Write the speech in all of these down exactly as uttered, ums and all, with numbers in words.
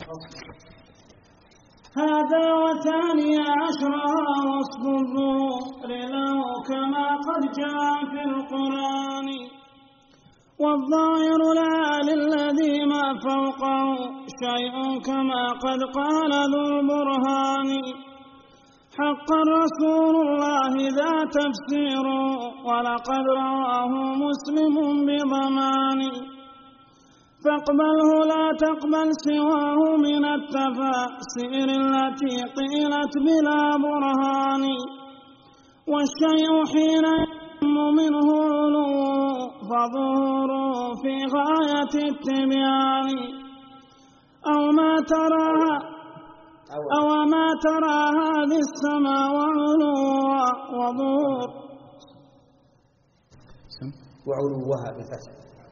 هذا وثاني عشرها وصف الظهور له كما قد جاء في القرآن. والظاهر العالي الذي ما فوقه شيء كما قد قال ذو البرهان. حقا رسول الله ذا تفسير ولقد رواه مسلم بضمان. فاقبله لا تقبل سواه من التفاسير التي قيلت بلا برهان. والشيء حين يتم منه علو فظهوره في غاية التبيان. أو ما تراها أو ما ترى هذه السماء وعلوها وظهور وعلوها بالفتح.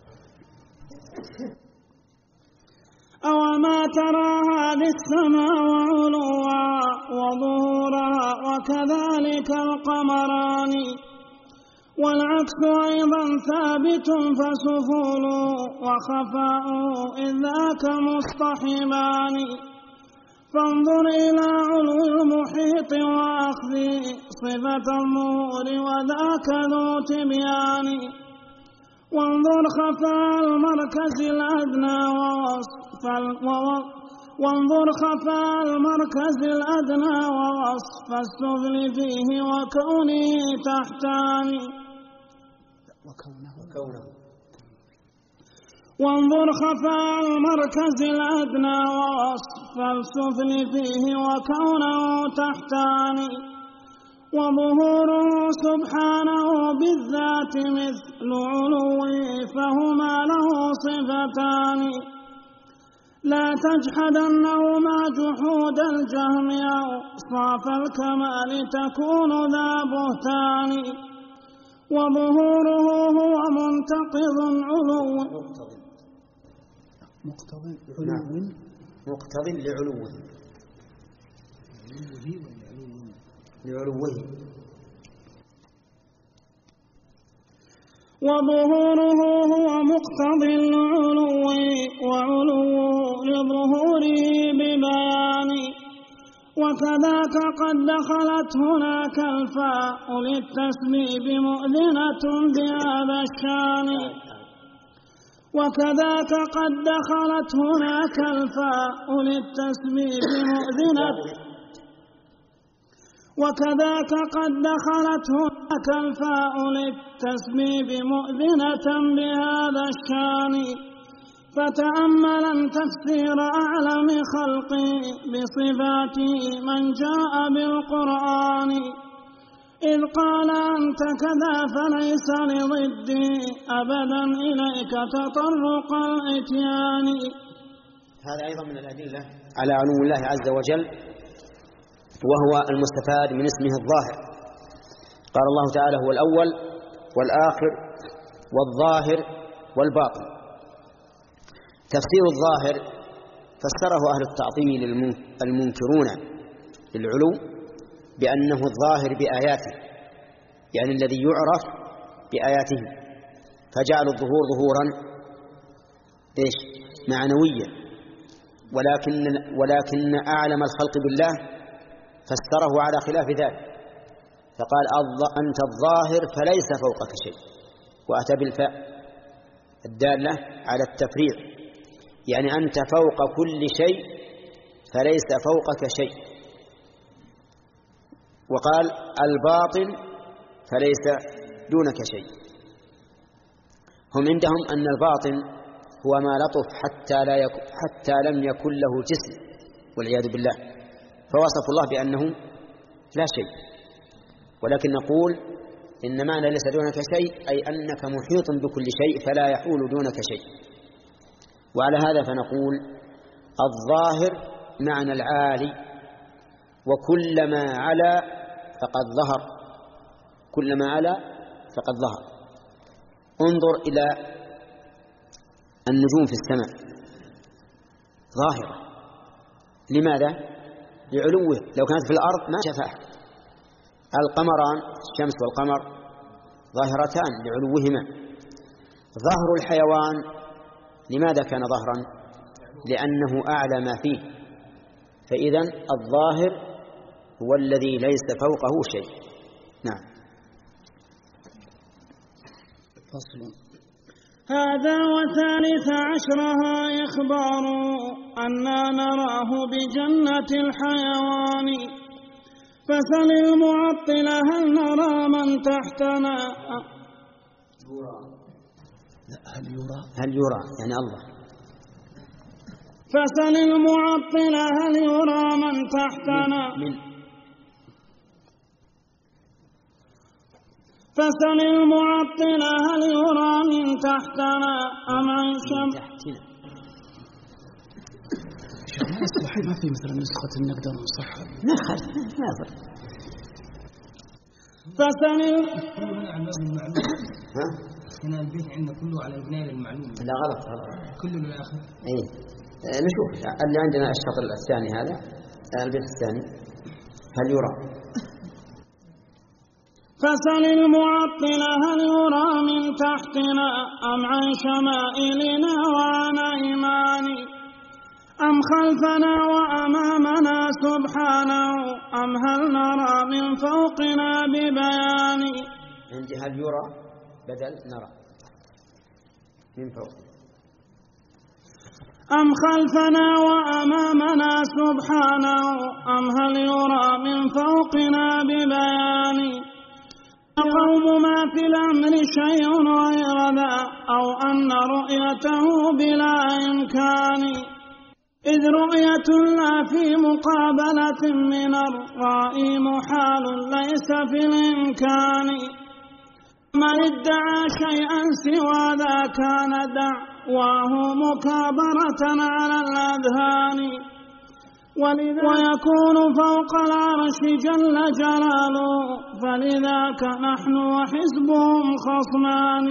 أو ما ترى هذه السماء وعلوها وظهورها وكذلك القمران. والعكس أيضا ثابت فسفول وخفاء إذ ذاك مصطحبان. فانظر إلى علو المحيط وأخذ صفة الظهور وذاك ذو تبيان. وانظر خفاء المركز الأدنى ووصف وانظر خفاء المركز الأدنى ووصف السفل فيه وكونه تحتان. وكونه وانظر خفاء المركز الأدنى ووصف السفل فيه وكونه تحتان. وظهوره سبحانه بالذات مثل علوه فهما له صفتان. لا تجحدنهما جحود الجهم أو صاف الكمال تكون ذا بهتان. وظهوره هو منتقض علو مقتضي علو مقتضي لعلوه لعلوه. وظهوره هو مقتضي لعلوه وعلوه لظهوره ببيان. وكذاك قد دخلت هناك الفاء للتسبيب مؤذنة بهذا الشان. وكذاك قد دخلت هناك الفاء للتسبيب مؤذنة وكذاك قد دخلت هناك الفاء للتسبيب مؤذنة بهذا الشان. فتأملا تفسير أعلم خلقي بصفاته من جاء بالقرآن. إذ قال أنت كذا فليس لضدي أبدا إليك تطرق الإتيان. هذا أيضا من الأدلة على علو الله عز وجل وهو المستفاد من اسمه الظاهر. قال الله تعالى هو الأول والآخر والظاهر والباطن. تفسير الظاهر فسره أهل التعطيل المنكرون للعلو بأنه الظاهر بآياته، يعني الذي يعرف بآياته، فجعلوا الظهور ظهورا إيش معنويا. ولكن ولكن أعلم الخلق بالله فسره على خلاف ذلك، فقال أنت الظاهر فليس فوقك شيء، وأتى بالفاء الدالة على التفريع، يعني أنت فوق كل شيء فليس فوقك شيء. وقال الباطن فليس دونك شيء. هم عندهم أن الباطن هو ما لطف حتى, لا يك... حتى لم يكن له جسم والعياذ بالله، فوصف الله بأنه لا شيء. ولكن نقول إن معنى ليس دونك شيء أي أنك محيط بكل شيء فلا يحول دونك شيء. وعلى هذا فنقول الظاهر معنى العالي، وكلما علا فقد ظهر، كلما علا فقد ظهر. انظر إلى النجوم في السماء ظاهرة، لماذا؟ لعلوه، لو كانت في الأرض ما شافها. القمران الشمس والقمر ظاهرتان لعلوهما. ظهر الحيوان لماذا كان ظهرا؟ لأنه أعلى ما فيه، فإذا الظاهر هو الذي ليس فوقه شيء. نعم. فصل. هذا وثالث عشرها إخبار أننا نراه بجنة الحيوان، فسل المعطل هل نرى من تحتنا. هل يرى هل يرى يعني الله. فسل المعطل هل يرى من تحتنا من فسل المعطل هل يرى من تحتنا أم عن شمس. ما في مثلا نسخة النقدر نصحها نخل ناظر. فسل ها هنا البيت عندنا كله على البناء المعلوم. لا غلط غلط كله للآخر. ايه نشوف اللي عندنا الشطر الثاني هذا البيت الثاني هل يرى. فسل المعطل هل يرى من تحتنا أم عن شمائلنا وعن أيماني أم خلفنا وأمامنا سبحانه أم هل نرى من فوقنا ببيان. عندي هل يرى بدل نرى من فوق. أم خلفنا وأمامنا سبحانه أم هل يرى من فوقنا ببيان. القوم ما في الأمر شيء غير ذا أو أن رؤيته بلا إمكان، إذ رؤية لا في مقابلة من الرائي محال ليس في الإمكان. من ادعى شيئا سوى ذا كان دعواه مكابرة على الأذهان، ويكون فوق العرش جل جلاله فلذاك نحن وحزبهم خصمان.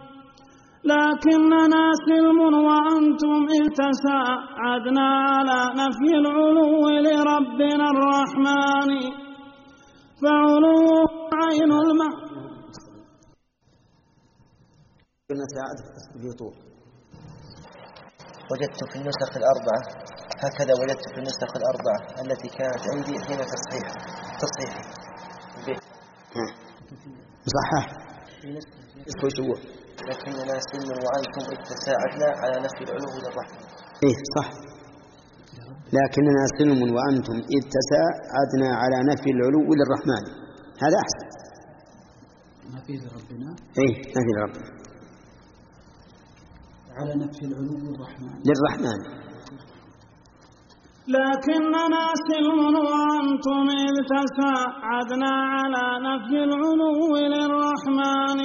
لكننا سلم وأنتم إذ تساعدنا على نفي العلو لربنا الرحمن، فعلو عين المعنى. وجدت في النسخ الأربعة هكذا وجدت في النسخ الأربعة التي كانت عندي حين تصحيح تصحيح به صحح لكننا سلم وأنتم إذ تساعدنا على نفي العلو للرحمن. إيه صح. لكننا سلم وأنتم إذ تساعدنا على نفي العلو للرحمن، هذا أحسن. ما في لربنا. إيه ما في لربنا على نفي العلو للرحمن للرحمن. لكننا سلم وأنتم إذ تساعدنا على نفي العلو للرحمن،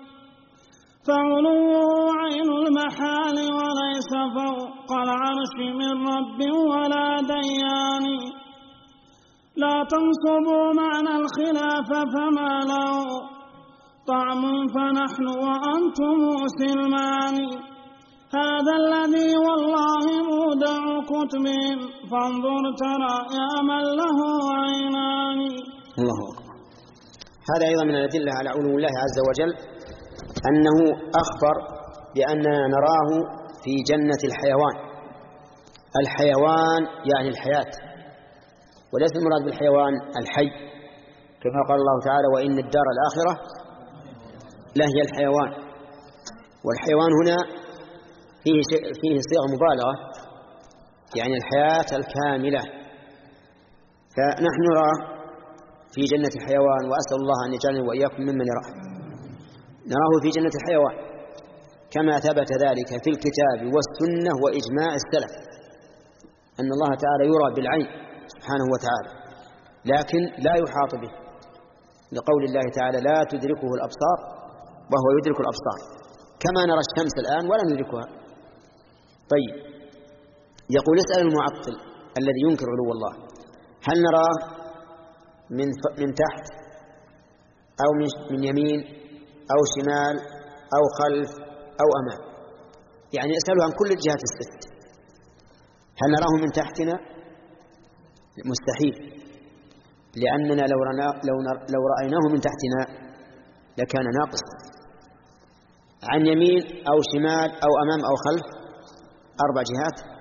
فعلو عين المحال وليس فوق العرش من رب ولا ديان. لا تنصبوا معنى الخلاف فما له طعم فنحن وأنتم سلمان. هذا الذي والله مودع كتبهم فانظر ترى يا من له عينان. الله أكبر. هذا أيضا من الأدلة على علو الله عز وجل أنه أخبر بأننا نراه في جنة الحيوان. الحيوان يعني الحياة، وليس المراد بالحيوان الحي، كما قال الله تعالى وإن الدار الآخرة لهي الحيوان. والحيوان هنا فيه فيه صيغة مبالغة، يعني الحياة الكاملة. فنحن نرى في جنة الحيوان، وأسأل الله أن يجعلني وإياكم ممن يراه. نراه في جنة الحيوان كما ثبت ذلك في الكتاب والسنة وإجماع السلف، أن الله تعالى يرى بالعين سبحانه وتعالى، لكن لا يحاط به، لقول الله تعالى لا تدركه الأبصار وهو يدرك الأبصار، كما نرى الشمس الآن ولا ندركها. طيب، يقول اسأل المعطل الذي ينكر علو الله هل نراه من من تحت أو من يمين أو شمال أو خلف أو أمام؟ يعني اسأله عن كل الجهات الست. هل نراه من تحتنا؟ مستحيل، لأننا لو, لو, لو رأيناه من تحتنا لكان ناقصا. عن يمين أو شمال أو أمام أو خلف، أربع جهات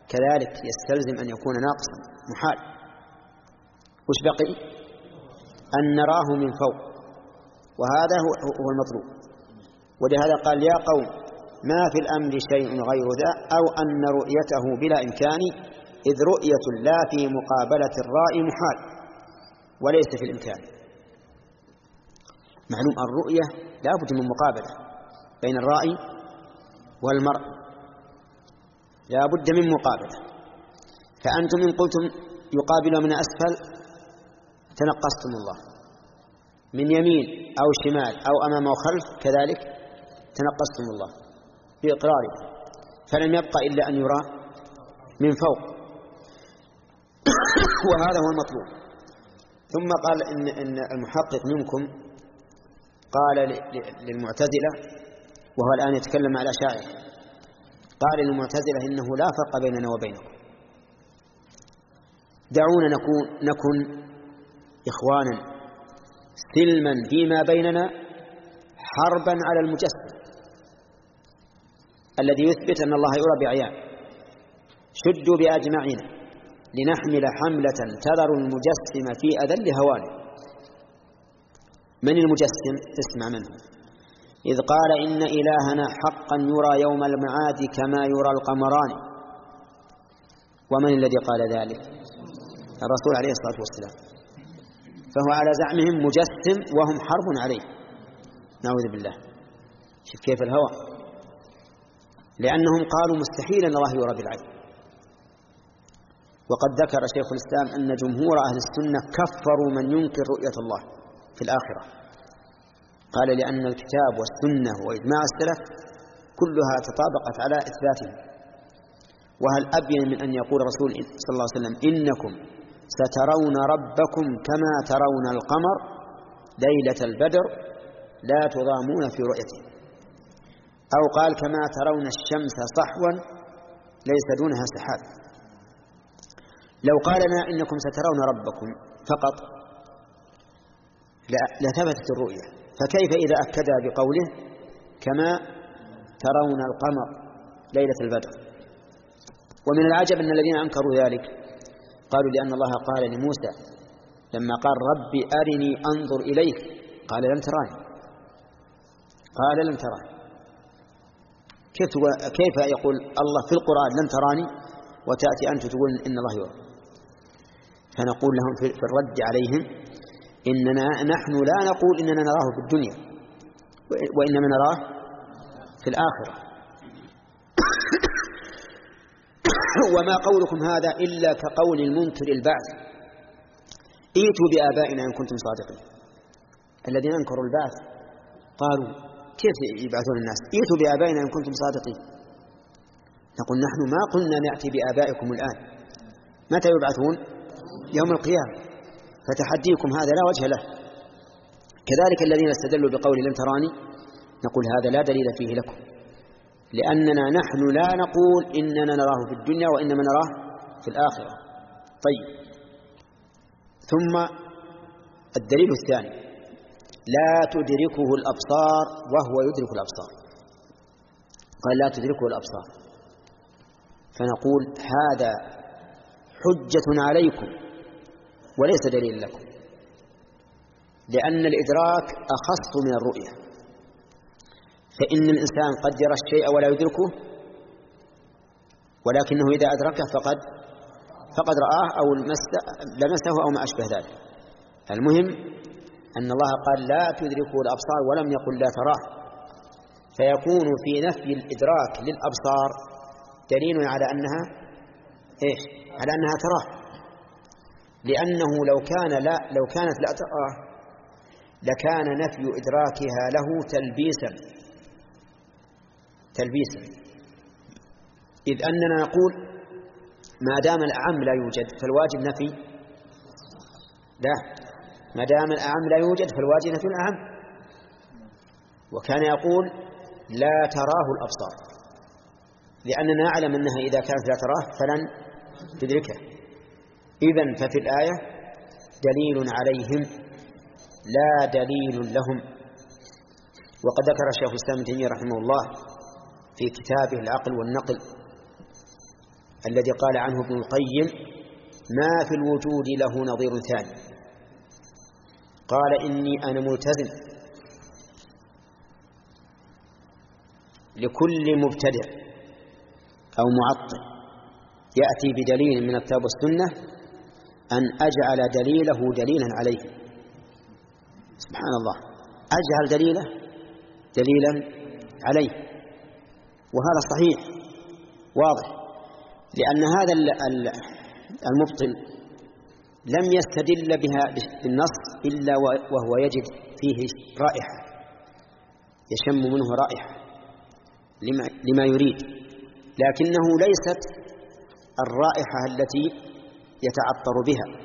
كذلك يستلزم أن يكون ناقصا محال. وش بقي؟ أن نراه من فوق، وهذا هو المطلوب. ولهذا قال يا قوم ما في الأمر شيء غير ذا أو أن رؤيته بلا إمكان، إذ رؤية لا في مقابلة الرائي محال وليس في الإمكان. معلوم الرؤية لا بد من مقابلة بين الرائي والمرء، لا بد من مقابلة. فأنتم إن قلتم يقابل من أسفل تنقصتم الله، من يمين أو شمال أو أمام أو خلف كذلك تنقصتم الله بإقراره، فلم يبقى إلا أن يرى من فوق، وهذا هو المطلوب. ثم قال إن, إن المحقق منكم قال للمعتزلة، وهو الآن يتكلم على شاعر، قال للمعتزلة إنه لا فرق بيننا وبينكم، دعونا نكون, نكن إخوانا سلما فيما بيننا حربا على المجسم الذي يثبت أن الله يرى بعيان. شدوا بأجمعنا لنحمل حملة تذر المجسم في أذل هوانه. من المجسم؟ اسمع منه. إذ قال إن إلهنا حقا يرى يوم المعاد كما يرى القمران. ومن الذي قال ذلك؟ الرسول عليه الصلاة والسلام. فهو على زعمهم مجسم وهم حرب عليه، نعوذ بالله. شوف كيف الهوى، لأنهم قالوا مستحيل أن الله يرى بالعين. وقد ذكر شيخ الإسلام أن جمهور أهل السنة كفروا من ينكر رؤية الله في الآخرة. قال لأن الكتاب والسنة وإجماع السلف كلها تطابقت على إثباته. وهل أبين من أن يقول رسول صلى الله عليه وسلم إنكم سترون ربكم كما ترون القمر ليلة البدر لا تضامون في رؤيته، أو قال كما ترون الشمس صحوا ليس دونها سحاب. لو قال لنا إنكم سترون ربكم فقط لثبتت الرؤية، فكيف إذا أكدها بقوله كما ترون القمر ليلة البدر؟ ومن العجب أن الذين أنكروا ذلك قالوا لأن الله قال لموسى لما قال ربي أرني أنظر إليك قال لم تراني، قال لم تراني. كيف كيف يقول الله في القرآن لم تراني وتأتي أنت تقول إن الله يرى؟ فنقول لهم في الرد عليهم إننا نحن لا نقول إننا نراه في الدنيا، وإنما نراه في الآخرة. وما قولكم هذا إلا كقول المنكر البعث، ائتوا بآبائنا إن كنتم صادقين. الذين أنكروا البعث قالوا كيف يبعثون الناس؟ ائتوا بآبائنا إن كنتم صادقين. نقول نحن ما قلنا نأتي بآبائكم الآن، متى يبعثون؟ يوم القيامة. فتحديكم هذا لا وجه له. كذلك الذين استدلوا بقول لن تراني نقول هذا لا دليل فيه لكم، لأننا نحن لا نقول إننا نراه في الدنيا وإنما نراه في الآخرة. طيب، ثم الدليل الثاني لا تدركه الأبصار وهو يدرك الأبصار. قال لا تدركه الأبصار، فنقول هذا حجة عليكم وليس دليل لكم، لأن الإدراك أخص من الرؤية. فإن الإنسان قد يرى الشيء ولا يدركه، ولكنه إذا أدركه فقد فقد رآه أو لمسه أو ما أشبه ذلك. المهم أن الله قال لا تدركه الأبصار ولم يقل لا تراه، فيكون في نفي الإدراك للأبصار دليل على أنها إيش؟ على أنها تراه، لأنه لو كان لا لو كانت لا تراه لكان نفي إدراكها له تلبيسا تلبيسا إذ أننا نقول ما دام الأعم لا يوجد فالواجب نفي لا ما دام الأعم لا يوجد فالواجب نفي الأعم. وكان يقول لا تراه الأبصار، لأننا نعلم أنها إذا كانت لا تراه فلن تدركه. إذن ففي الآية دليل عليهم لا دليل لهم. وقد ذكر الشيخ الإسلام ابن تيمية رحمه الله في كتابه العقل والنقل الذي قال عنه ابن القيم ما في الوجود له نظير ثاني. قال إني أنا ملتزم لكل مبتدع أو معطل يأتي بدليل من الكتاب والسنة أن أجعل دليله دليلا عليه. سبحان الله، أجعل دليله دليلا عليه، وهذا صحيح واضح، لأن هذا المبطل لم يستدل بها بالنص إلا وهو يجد فيه رائحة، يشم منه رائحة لما يريد، لكنه ليست الرائحة التي يتعطر بها،